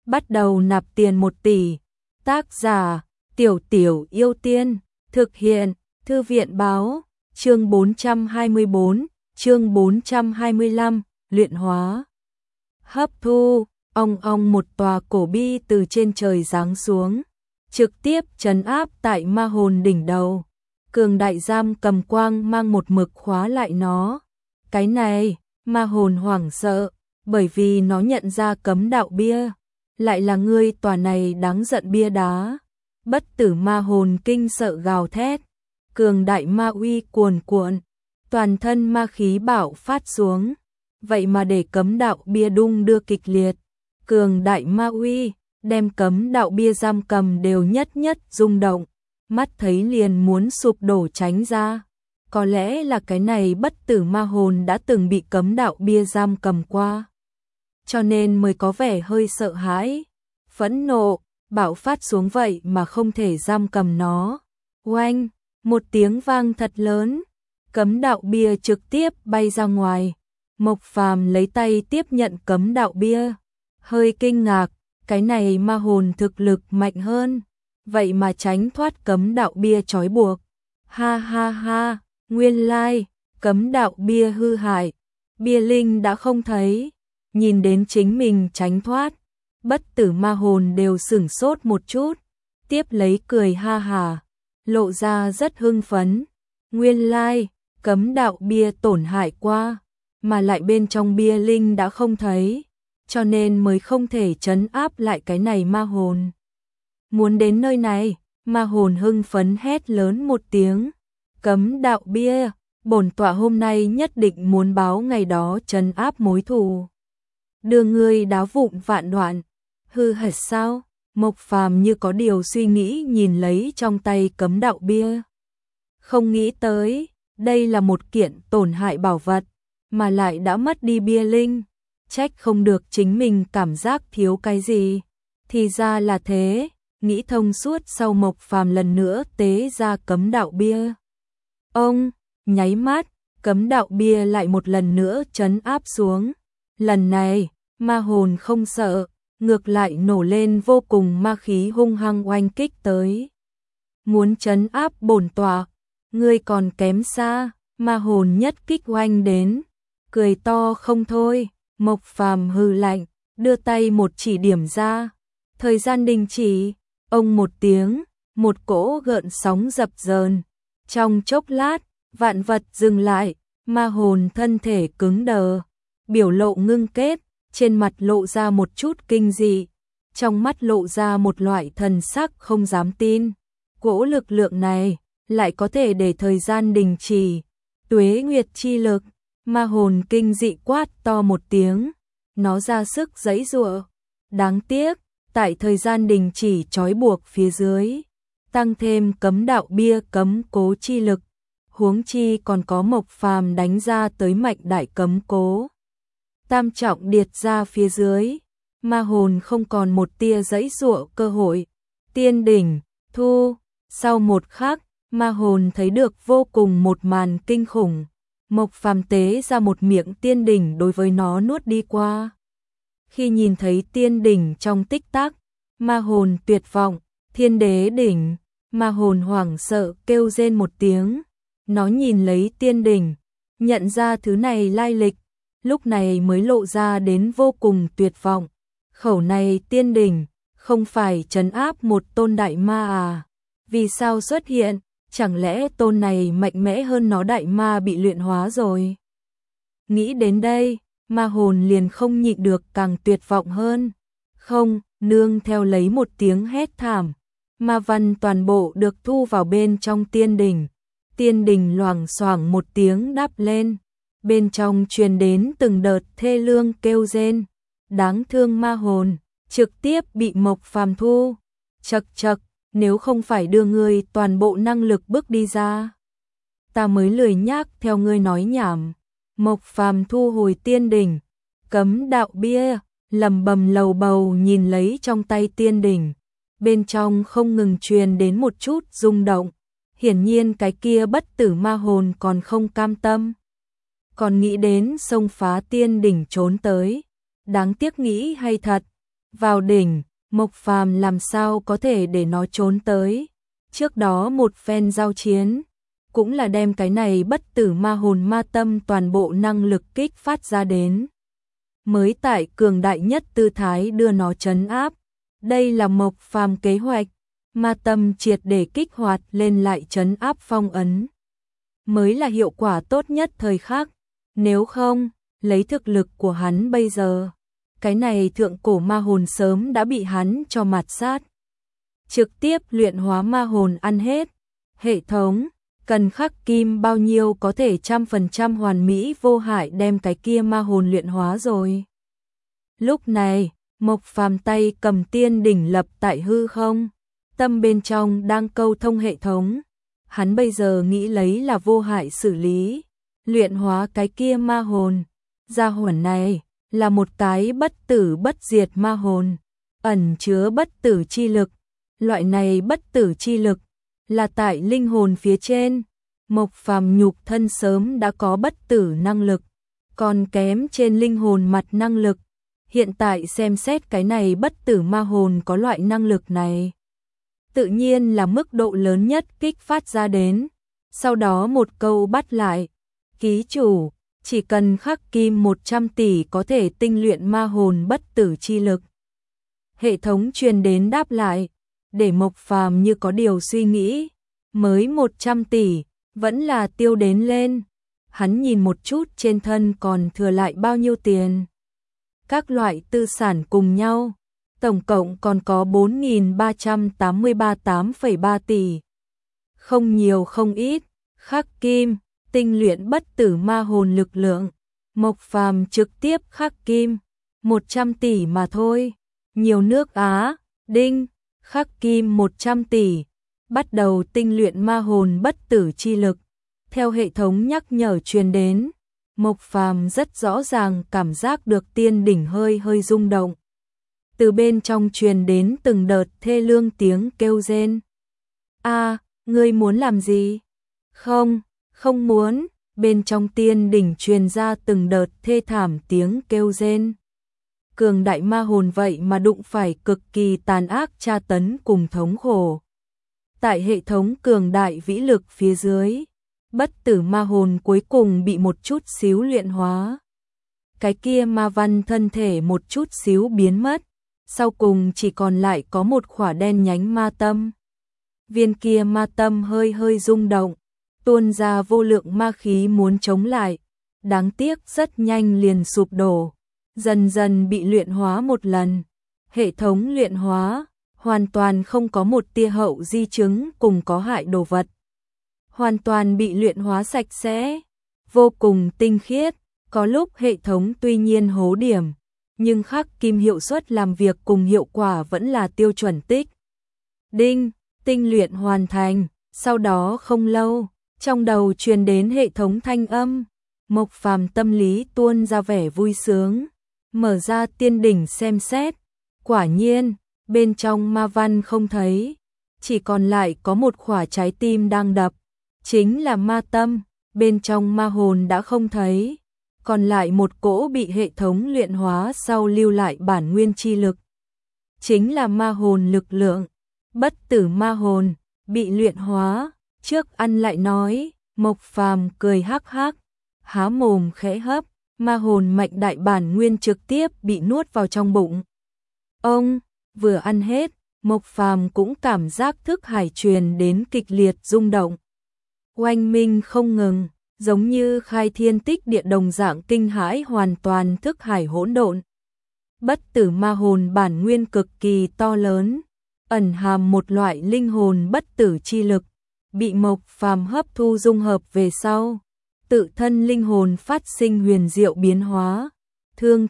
bắt đầu nạp tiền 1 tỷ. Tác giả, Tiểu Tiểu Yêu Tiên, thực hiện, Thư viện báo, chương 424, chương 425, luyện hóa. Hấp thu, ong một tòa cổ bi từ trên trời giáng xuống, trực tiếp trấn áp tại ma hồn đỉnh đầu. Cường đại giam cầm quang mang một mực khóa lại nó. Cái này, ma hồn hoảng sợ, bởi vì nó nhận ra cấm đạo bia, lại là ngươi tòa này đáng giận bia đá. Bất tử ma hồn kinh sợ gào thét, cường đại ma uy cuồn cuộn, toàn thân ma khí bạo phát xuống, vậy mà để cấm đạo bia đung đưa kịch liệt. Cường đại ma uy, đem cấm đạo bia giam cầm đều nhất rung động, mắt thấy liền muốn sụp đổ tránh ra. Có lẽ là cái này bất tử ma hồn đã từng bị cấm đạo bia giam cầm qua, cho nên mới có vẻ hơi sợ hãi, phẫn nộ, bạo phát xuống vậy mà không thể giam cầm nó. Oanh, một tiếng vang thật lớn, cấm đạo bia trực tiếp bay ra ngoài. Mộc Phàm lấy tay tiếp nhận cấm đạo bia, hơi kinh ngạc, cái này ma hồn thực lực mạnh hơn, vậy mà tránh thoát cấm đạo bia trói buộc. Ha ha ha, nguyên lai, cấm đạo bia hư hại, bia linh đã không thấy. Nhìn đến chính mình tránh thoát, bất tử ma hồn đều sửng sốt một chút, tiếp lấy cười ha hả, lộ ra rất hưng phấn. Nguyên lai, cấm đạo bia tổn hại qua, mà lại bên trong bia linh đã không thấy, cho nên mới không thể trấn áp lại cái này ma hồn. Muốn đến nơi này, ma hồn hưng phấn hét lớn một tiếng, cấm đạo bia, bổn tọa hôm nay nhất định muốn báo ngày đó trấn áp mối thù, đưa ngươi đá vụn vạn đoạn. Hư hệt sao? Mộc Phàm như có điều suy nghĩ nhìn lấy trong tay cấm đạo bia. Không nghĩ tới, đây là một kiện tổn hại bảo vật, mà lại đã mất đi bia linh. Trách không được chính mình cảm giác thiếu cái gì. Thì ra là thế, nghĩ thông suốt sau Mộc Phàm lần nữa tế ra cấm đạo bia. Ông, nháy mắt, cấm đạo bia lại một lần nữa trấn áp xuống. Lần này, ma hồn không sợ, ngược lại nổ lên vô cùng ma khí hung hăng oanh kích tới. Muốn trấn áp bổn tọa, ngươi còn kém xa. Ma hồn nhất kích oanh đến, cười to không thôi. Mộc Phàm hừ lạnh, đưa tay một chỉ điểm ra. Thời gian đình chỉ, ông một tiếng, một cỗ gợn sóng dập dờn. Trong chốc lát, vạn vật dừng lại, ma hồn thân thể cứng đờ, biểu lộ ngưng kết, trên mặt lộ ra một chút kinh dị, trong mắt lộ ra một loại thần sắc không dám tin. Cỗ lực lượng này lại có thể để thời gian đình chỉ, tuế nguyệt chi lực. Ma hồn kinh dị quát to một tiếng, nó ra sức giãy giụa. Đáng tiếc, tại thời gian đình chỉ trói buộc phía dưới, tăng thêm cấm đạo bia cấm cố chi lực, huống chi còn có Mộc Phàm đánh ra tới mạnh đại cấm cố. Tam trọng điệt ra phía dưới, ma hồn không còn một tia giãy giụa cơ hội. Tiên đỉnh, thu, sau một khắc, ma hồn thấy được vô cùng một màn kinh khủng. Mộc Phàm tế ra một miệng tiên đỉnh đối với nó nuốt đi qua. Khi nhìn thấy tiên đỉnh trong tích tắc, ma hồn tuyệt vọng, thiên đế đỉnh, ma hồn hoảng sợ kêu rên một tiếng. Nó nhìn lấy tiên đỉnh, nhận ra thứ này lai lịch, lúc này mới lộ ra đến vô cùng tuyệt vọng. Khẩu này tiên đỉnh, không phải trấn áp một tôn đại ma à? Vì sao xuất hiện? Chẳng lẽ tôn này mạnh mẽ hơn nó đại ma bị luyện hóa rồi? Nghĩ đến đây, ma hồn liền không nhịn được càng tuyệt vọng hơn. Không, nương theo lấy một tiếng hét thảm, ma văn toàn bộ được thu vào bên trong tiên đỉnh. Tiên đỉnh loảng xoảng một tiếng đáp lên, bên trong truyền đến từng đợt thê lương kêu rên. Đáng thương ma hồn, trực tiếp bị Mộc Phàm thu. Chậc chậc, nếu không phải đưa ngươi toàn bộ năng lực bước đi ra, ta mới lười nhác theo ngươi nói nhảm. Mộc Phàm thu hồi tiên đỉnh, cấm đạo bia, lẩm bẩm lầu bầu nhìn lấy trong tay tiên đỉnh, bên trong không ngừng truyền đến một chút rung động. Hiển nhiên cái kia bất tử ma hồn còn không cam tâm, còn nghĩ đến xông phá tiên đỉnh trốn tới. Đáng tiếc nghĩ hay thật, vào đỉnh, Mộc Phàm làm sao có thể để nó trốn tới. Trước đó một phen giao chiến, cũng là đem cái này bất tử ma hồn ma tâm toàn bộ năng lực kích phát ra đến. Mới tại cường đại nhất tư thái đưa nó trấn áp. Đây là Mộc Phàm kế hoạch, ma tâm triệt để kích hoạt lên lại trấn áp phong ấn. Mới là hiệu quả tốt nhất thời khắc, nếu không, lấy thực lực của hắn bây giờ, cái này thượng cổ ma hồn sớm đã bị hắn cho mạt sát. Trực tiếp luyện hóa ma hồn ăn hết. Hệ thống, cần khắc kim bao nhiêu có thể 100% hoàn mỹ vô hại đem cái kia ma hồn luyện hóa rồi. Lúc này, Mộc Phàm tay cầm tiên đỉnh lập tại hư không, tâm bên trong đang câu thông hệ thống. Hắn bây giờ nghĩ lấy là vô hại xử lý, luyện hóa cái kia ma hồn. Gia hỏa này là một cái bất tử bất diệt ma hồn, ẩn chứa bất tử chi lực. Loại này bất tử chi lực là tại linh hồn phía trên. Mộc Phàm nhục thân sớm đã có bất tử năng lực, còn kém trên linh hồn mặt năng lực. Hiện tại xem xét cái này bất tử ma hồn có loại năng lực này, tự nhiên là mức độ lớn nhất kích phát ra đến. Sau đó một câu bắt lại, ký chủ, chỉ cần khắc kim 100 tỷ có thể tinh luyện ma hồn bất tử chi lực. Hệ thống truyền đến đáp lại, để Mộc Phàm như có điều suy nghĩ, mới 100 tỷ, vẫn là tiêu đến lên. Hắn nhìn một chút trên thân còn thừa lại bao nhiêu tiền. Các loại tư sản cùng nhau, tổng cộng còn có 4.383,8,3 tỷ. Không nhiều không ít, khắc kim, tinh luyện bất tử ma hồn lực lượng. Mộc Phàm trực tiếp khắc kim, 100 tỷ mà thôi. Nhiều nước Á, đinh, khắc kim 100 tỷ. Bắt đầu tinh luyện ma hồn bất tử chi lực. Theo hệ thống nhắc nhở truyền đến, Mộc Phàm rất rõ ràng cảm giác được tiên đỉnh hơi hơi rung động. Từ bên trong truyền đến từng đợt thê lương tiếng kêu rên. A, ngươi muốn làm gì? Không, không muốn. Bên trong tiên đỉnh truyền ra từng đợt thê thảm tiếng kêu rên. Cường đại ma hồn vậy mà đụng phải cực kỳ tàn ác tra tấn cùng thống khổ. Tại hệ thống cường đại vĩ lực phía dưới, bất tử ma hồn cuối cùng bị một chút xíu luyện hóa. Cái kia ma văn thân thể một chút xíu biến mất, sau cùng chỉ còn lại có một khỏa đen nhánh ma tâm. Viên kia ma tâm hơi hơi rung động, tuôn ra vô lượng ma khí muốn chống lại, đáng tiếc rất nhanh liền sụp đổ, dần dần bị luyện hóa một lần. Hệ thống luyện hóa, hoàn toàn không có một tia hậu di chứng cùng có hại đồ vật. Hoàn toàn bị luyện hóa sạch sẽ, vô cùng tinh khiết. Có lúc hệ thống tuy nhiên hố điểm, nhưng khắc kim hiệu suất làm việc cùng hiệu quả vẫn là tiêu chuẩn tích. Đinh, tinh luyện hoàn thành. Sau đó không lâu, trong đầu truyền đến hệ thống thanh âm. Mộc Phàm tâm lý tuôn ra vẻ vui sướng, mở ra tiên đỉnh xem xét. Quả nhiên, bên trong ma văn không thấy, chỉ còn lại có một khỏa trái tim đang đập, chính là ma tâm. Bên trong ma hồn đã không thấy, còn lại một cỗ bị hệ thống luyện hóa sau lưu lại bản nguyên chi lực, chính là ma hồn lực lượng. Bất tử ma hồn bị luyện hóa, trước ăn lại nói. Mộc Phàm cười hắc hắc, há mồm khẽ hấp, ma hồn mệnh đại bản nguyên trực tiếp bị nuốt vào trong bụng. Ông vừa ăn hết, Mộc Phàm cũng cảm giác thức hải truyền đến kịch liệt rung động, oanh minh không ngừng, giống như khai thiên tích địa đồng dạng kinh hãi hoàn toàn thức hải hỗn độn. Bất tử ma hồn bản nguyên cực kỳ to lớn, ẩn hàm một loại linh hồn bất tử chi lực, bị Mộc Phàm hấp thu dung hợp về sau, tự thân linh hồn phát sinh huyền diệu biến hóa. Thương,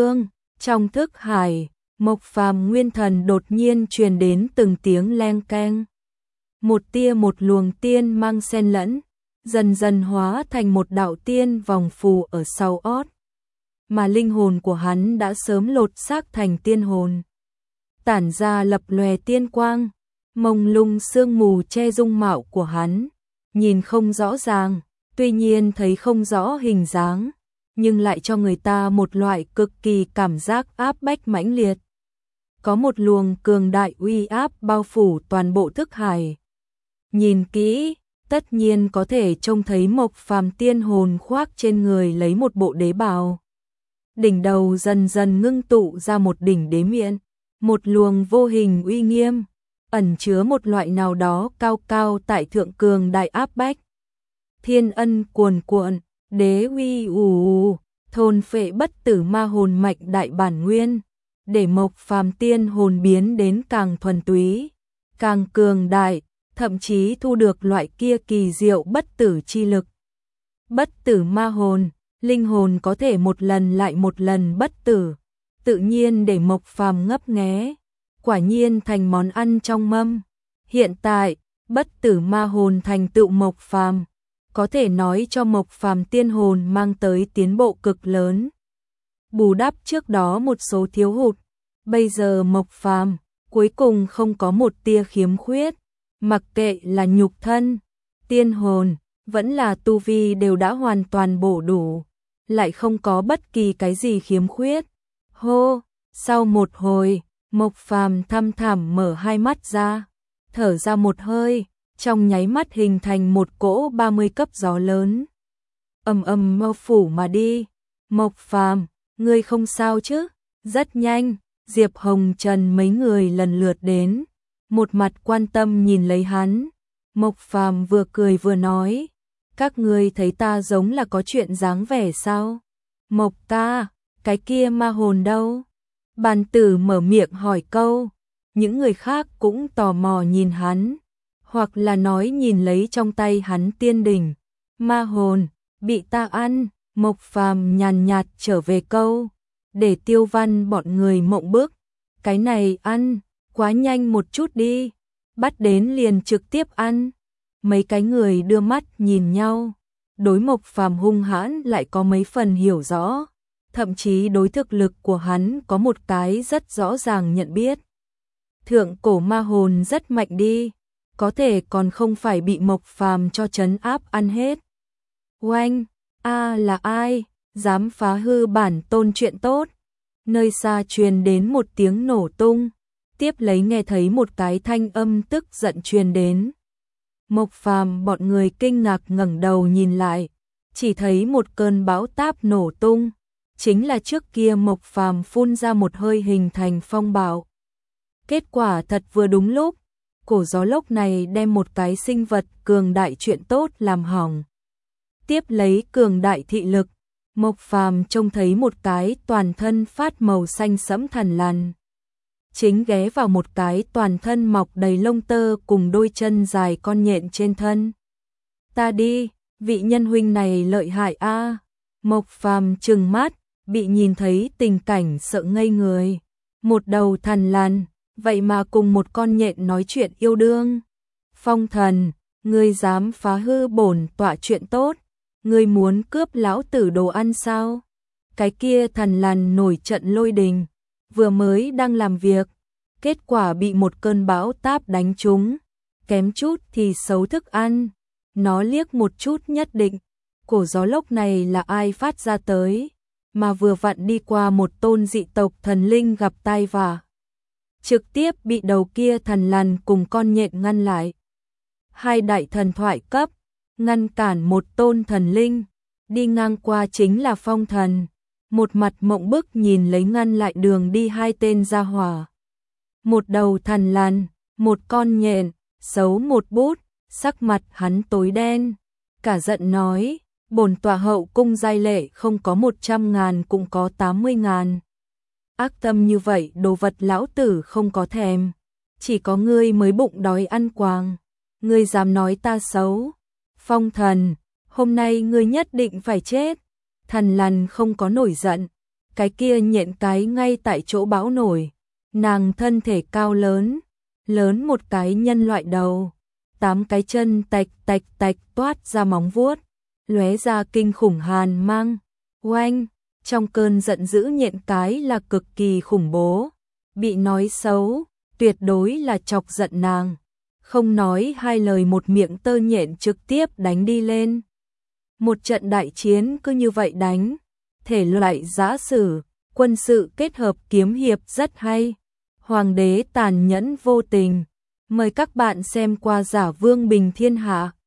trong thức hải, Mộc Phàm nguyên thần đột nhiên truyền đến từng tiếng leng keng. Một tia một luồng tiên mang xen lẫn, dần dần hóa thành một đạo tiên vòng phù ở sau ót. Mà linh hồn của hắn đã sớm lột xác thành tiên hồn, tản ra lập lòe tiên quang, mông lung sương mù che dung mạo của hắn, nhìn không rõ ràng, tuy nhiên thấy không rõ hình dáng, nhưng lại cho người ta một loại cực kỳ cảm giác áp bách mãnh liệt. có một luồng cường đại uy áp bao phủ toàn bộ thức hải. Nhìn kỹ, tất nhiên có thể trông thấy Mộc Phàm tiên hồn khoác trên người lấy một bộ đế bào. Đỉnh đầu dần dần ngưng tụ ra một đỉnh đế miện, một luồng vô hình uy nghiêm, ẩn chứa một loại nào đó cao cao tại thượng cường đại áp bách. Thiên ân cuồn cuộn, đế uy ù, thôn phệ bất tử ma hồn mạch đại bản nguyên, để Mộc Phàm tiên hồn biến đến càng thuần túy, càng cường đại, thậm chí thu được loại kia kỳ diệu bất tử chi lực. Bất tử ma hồn, linh hồn có thể một lần lại một lần bất tử, tự nhiên để Mộc Phàm ngấp nghé, quả nhiên thành món ăn trong mâm. Hiện tại, bất tử ma hồn thành tựu Mộc Phàm, có thể nói cho Mộc Phàm tiên hồn mang tới tiến bộ cực lớn. Bù đắp trước đó một số thiếu hụt, bây giờ Mộc Phàm cuối cùng không có một tia khiếm khuyết, mặc kệ là nhục thân, tiên hồn, vẫn là tu vi đều đã hoàn toàn bổ đủ, lại không có bất kỳ cái gì khiếm khuyết. Hô, sau một hồi, Mộc Phàm thăm thẳm mở hai mắt ra, thở ra một hơi, trong nháy mắt hình thành một cỗ 30 cấp gió lớn. Ầm ầm bao phủ mà đi. Mộc Phàm, ngươi không sao chứ? Rất nhanh, Diệp Hồng Trần mấy người lần lượt đến, một mặt quan tâm nhìn lấy hắn. Mộc Phàm vừa cười vừa nói, các ngươi thấy ta giống là có chuyện dáng vẻ sao? Mộc ca, cái kia ma hồn đâu? Bàn tử mở miệng hỏi câu, những người khác cũng tò mò nhìn hắn, hoặc là nói nhìn lấy trong tay hắn tiên đỉnh. Ma hồn, bị ta ăn. Mộc Phàm nhàn nhạt trở về câu, để Tiêu Văn bọn người mộng bức, cái này ăn, quá nhanh một chút đi, bắt đến liền trực tiếp ăn. Mấy cái người đưa mắt nhìn nhau, đối Mộc Phàm hung hãn lại có mấy phần hiểu rõ, thậm chí đối thực lực của hắn có một cái rất rõ ràng nhận biết. Thượng cổ ma hồn rất mạnh đi, có thể còn không phải bị Mộc Phàm cho trấn áp ăn hết. Oanh, là ai, dám phá hư bản tôn chuyện tốt? Nơi xa truyền đến một tiếng nổ tung, tiếp lấy nghe thấy một cái thanh âm tức giận truyền đến. Mộc Phàm bọn người kinh ngạc ngẩng đầu nhìn lại, chỉ thấy một cơn bão táp nổ tung, chính là trước kia Mộc Phàm phun ra một hơi hình thành phong bạo. Kết quả thật vừa đúng lúc, cổ gió lốc này đem một cái sinh vật cường đại chuyện tốt làm hỏng. Tiếp lấy cường đại thị lực, Mộc Phàm trông thấy một cái toàn thân phát màu xanh sẫm thần lằn, chính ghé vào một cái toàn thân mọc đầy lông tơ cùng đôi chân dài con nhện trên thân. Ta đi, vị nhân huynh này lợi hại a. Mộc Phàm trừng mắt, bị nhìn thấy tình cảnh sợ ngây người. Một đầu thần lằn, vậy mà cùng một con nhện nói chuyện yêu đương. Phong thần, ngươi dám phá hư bổn tọa chuyện tốt, ngươi muốn cướp lão tử đồ ăn sao? Cái kia thần lằn nổi trận lôi đình, vừa mới đang làm việc, kết quả bị một cơn bão táp đánh trúng, kém chút thì xấu thức ăn. Nó liếc một chút nhất định, cổ gió lốc này là ai phát ra tới, mà vừa vặn đi qua một tôn dị tộc thần linh gặp tai vạ, trực tiếp bị đầu kia thần lằn cùng con nhện ngăn lại. Hai đại thần thoại cấp, ngăn cản một tôn thần linh, đi ngang qua chính là phong thần, một mặt mộng bức nhìn lấy ngăn lại đường đi hai tên gia hỏa. Một đầu thần lằn, một con nhện, xấu một bút, sắc mặt hắn tối đen, cả giận nói, bổn tọa hậu cung giai lệ không có 100.000 cũng có 80.000. Ác tâm như vậy đồ vật lão tử không có thèm, chỉ có ngươi mới bụng đói ăn quàng, ngươi dám nói ta xấu. Phong thần, hôm nay ngươi nhất định phải chết. Thần lằn không có nổi giận, cái kia nhện cái ngay tại chỗ bão nổi, nàng thân thể cao lớn, lớn một cái nhân loại đầu, 8 cái chân tạch tạch tạch toát ra móng vuốt, lóe ra kinh khủng hàn mang. Oanh, trong cơn giận dữ nhện cái là cực kỳ khủng bố, bị nói xấu, tuyệt đối là chọc giận nàng. Không nói hai lời một miệng tơ nhện trực tiếp đánh đi lên. Một trận đại chiến cứ như vậy đánh, thể loại giã sử, quân sự kết hợp kiếm hiệp rất hay. Hoàng đế tàn nhẫn vô tình. Mời các bạn xem qua Giả Vương Bình Thiên Hạ.